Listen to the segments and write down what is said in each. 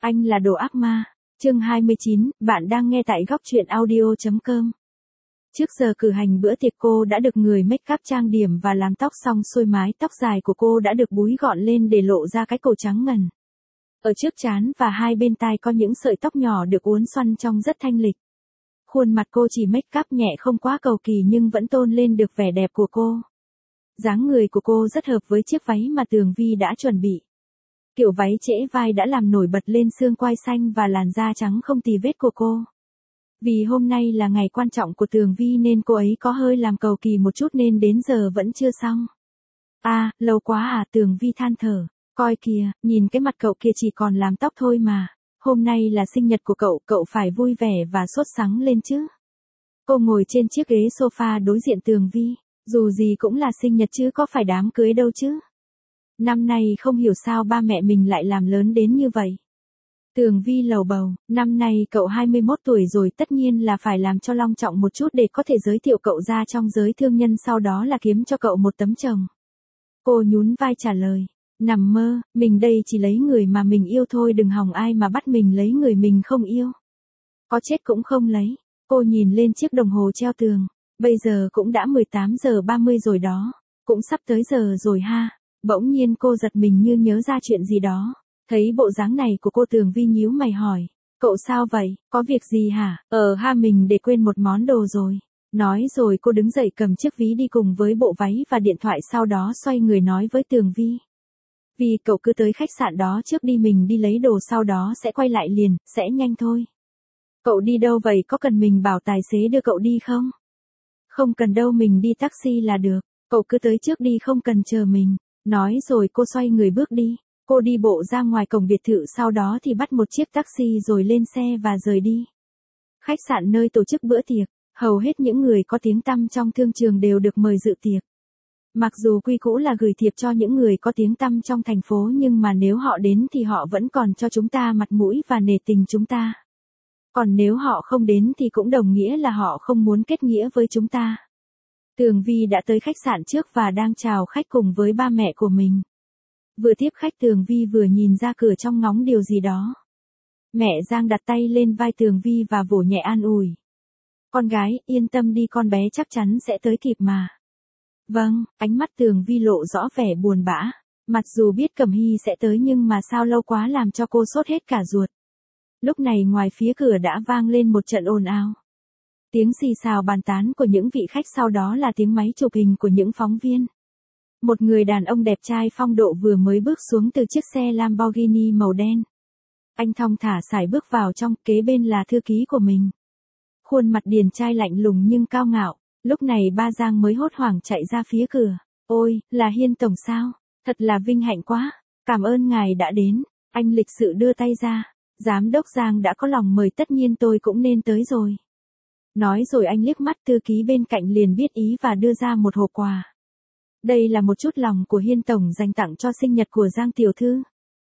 Anh là đồ ác ma. Chương 29, bạn đang nghe tại góc truyện audio.com. Trước giờ cử hành bữa tiệc cô đã được người make up trang điểm và làm tóc xong xuôi, mái tóc dài của cô đã được búi gọn lên để lộ ra cái cổ trắng ngần. Ở trước trán và hai bên tai có những sợi tóc nhỏ được uốn xoăn trông rất thanh lịch. Khuôn mặt cô chỉ make up nhẹ không quá cầu kỳ nhưng vẫn tôn lên được vẻ đẹp của cô. Dáng người của cô rất hợp với chiếc váy mà Tường Vi đã chuẩn bị. Kiểu váy trễ vai đã làm nổi bật lên xương quai xanh và làn da trắng không tì vết của cô. Vì hôm nay là ngày quan trọng của Tường Vi nên cô ấy có hơi làm cầu kỳ một chút nên đến giờ vẫn chưa xong. Lâu quá à, Tường Vi than thở. Coi kìa, nhìn cái mặt cậu kia chỉ còn làm tóc thôi mà. Hôm nay là sinh nhật của cậu phải vui vẻ và sốt sắng lên chứ. Cô ngồi trên chiếc ghế sofa đối diện Tường Vi. Dù gì cũng là sinh nhật chứ có phải đám cưới đâu chứ. Năm nay không hiểu sao ba mẹ mình lại làm lớn đến như vậy. Tường Vi lầu bầu, năm nay cậu 21 tuổi rồi, tất nhiên là phải làm cho long trọng một chút để có thể giới thiệu cậu ra trong giới thương nhân, sau đó là kiếm cho cậu một tấm chồng. Cô nhún vai trả lời, nằm mơ, mình đây chỉ lấy người mà mình yêu thôi, đừng hòng ai mà bắt mình lấy người mình không yêu. Có chết cũng không lấy. Cô nhìn lên chiếc đồng hồ treo tường, bây giờ cũng đã 18 giờ 30 rồi đó, cũng sắp tới giờ rồi ha. Bỗng nhiên cô giật mình như nhớ ra chuyện gì đó. Thấy bộ dáng này của cô, Tường Vi nhíu mày hỏi, cậu sao vậy, có việc gì hả? Mình để quên một món đồ rồi. Nói rồi cô đứng dậy cầm chiếc ví đi cùng với bộ váy và điện thoại, sau đó xoay người nói với Tường Vi. Vì cậu cứ tới khách sạn đó trước đi, mình đi lấy đồ sau đó sẽ quay lại liền, sẽ nhanh thôi. Cậu đi đâu vậy, có cần mình bảo tài xế đưa cậu đi không? Không cần đâu, mình đi taxi là được, cậu cứ tới trước đi, không cần chờ mình. Nói rồi cô xoay người bước đi. Cô đi bộ ra ngoài cổng biệt thự, sau đó thì bắt một chiếc taxi rồi lên xe và rời đi. Khách sạn nơi tổ chức bữa tiệc, hầu hết những người có tiếng tăm trong thương trường đều được mời dự tiệc. Mặc dù quy cũ là gửi thiệp cho những người có tiếng tăm trong thành phố, nhưng mà nếu họ đến thì họ vẫn còn cho chúng ta mặt mũi và nể tình chúng ta. Còn nếu họ không đến thì cũng đồng nghĩa là họ không muốn kết nghĩa với chúng ta. Tường Vi đã tới khách sạn trước và đang chào khách cùng với ba mẹ của mình. Vừa tiếp khách, Tường Vi vừa nhìn ra cửa trong ngóng điều gì đó. Mẹ Giang đặt tay lên vai Tường Vi và vỗ nhẹ an ủi. Con gái, yên tâm đi, con bé chắc chắn sẽ tới kịp mà. Vâng, ánh mắt Tường Vi lộ rõ vẻ buồn bã. Mặc dù biết Cẩm Hy sẽ tới nhưng mà sao lâu quá làm cho cô sốt hết cả ruột. Lúc này ngoài phía cửa đã vang lên một trận ồn ào. Tiếng xì xào bàn tán của những vị khách, sau đó là tiếng máy chụp hình của những phóng viên. Một người đàn ông đẹp trai phong độ vừa mới bước xuống từ chiếc xe Lamborghini màu đen. Anh thong thả sải bước vào trong, kế bên là thư ký của mình. Khuôn mặt điển trai lạnh lùng nhưng cao ngạo. Lúc này ba Giang mới hốt hoảng chạy ra phía cửa. Ôi, là Hiên tổng sao? Thật là vinh hạnh quá. Cảm ơn ngài đã đến. Anh lịch sự đưa tay ra. Giám đốc Giang đã có lòng mời, tất nhiên tôi cũng nên tới rồi. Nói rồi anh liếc mắt thư ký bên cạnh liền biết ý và đưa ra một hộp quà. Đây là một chút lòng của Hiên tổng dành tặng cho sinh nhật của Giang tiểu thư.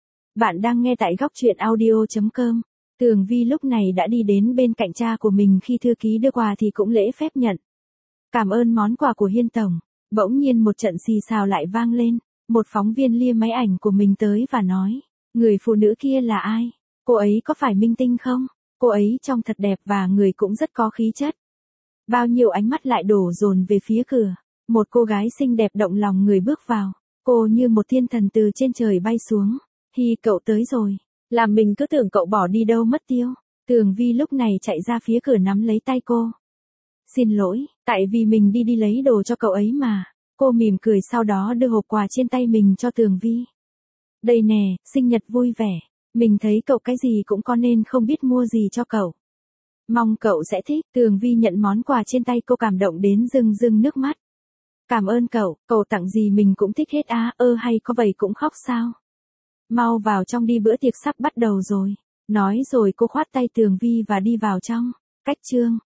Bạn đang nghe tại góc truyện audio.com. Tường Vi lúc này đã đi đến bên cạnh cha của mình, khi thư ký đưa quà thì cũng lễ phép nhận. Cảm ơn món quà của Hiên tổng. Bỗng nhiên một trận xì xào lại vang lên. Một phóng viên lia máy ảnh của mình tới và nói, người phụ nữ kia là ai? Cô ấy có phải minh tinh không? Cô ấy trông thật đẹp và người cũng rất có khí chất. Bao nhiêu ánh mắt lại đổ dồn về phía cửa. Một cô gái xinh đẹp động lòng người bước vào. Cô như một thiên thần từ trên trời bay xuống. Hi, cậu tới rồi. Làm mình cứ tưởng cậu bỏ đi đâu mất tiêu. Tường Vi lúc này chạy ra phía cửa nắm lấy tay cô. Xin lỗi, tại vì mình đi lấy đồ cho cậu ấy mà. Cô mỉm cười sau đó đưa hộp quà trên tay mình cho Tường Vi. Đây nè, sinh nhật vui vẻ. Mình thấy cậu cái gì cũng có nên không biết mua gì cho cậu. Mong cậu sẽ thích. Tường Vi nhận món quà trên tay cô, cảm động đến rưng rưng nước mắt. Cảm ơn cậu tặng gì mình cũng thích hết á. Hay có vậy cũng khóc sao? Mau vào trong đi, bữa tiệc sắp bắt đầu rồi. Nói rồi cô khoát tay Tường Vi và đi vào trong. Cách chương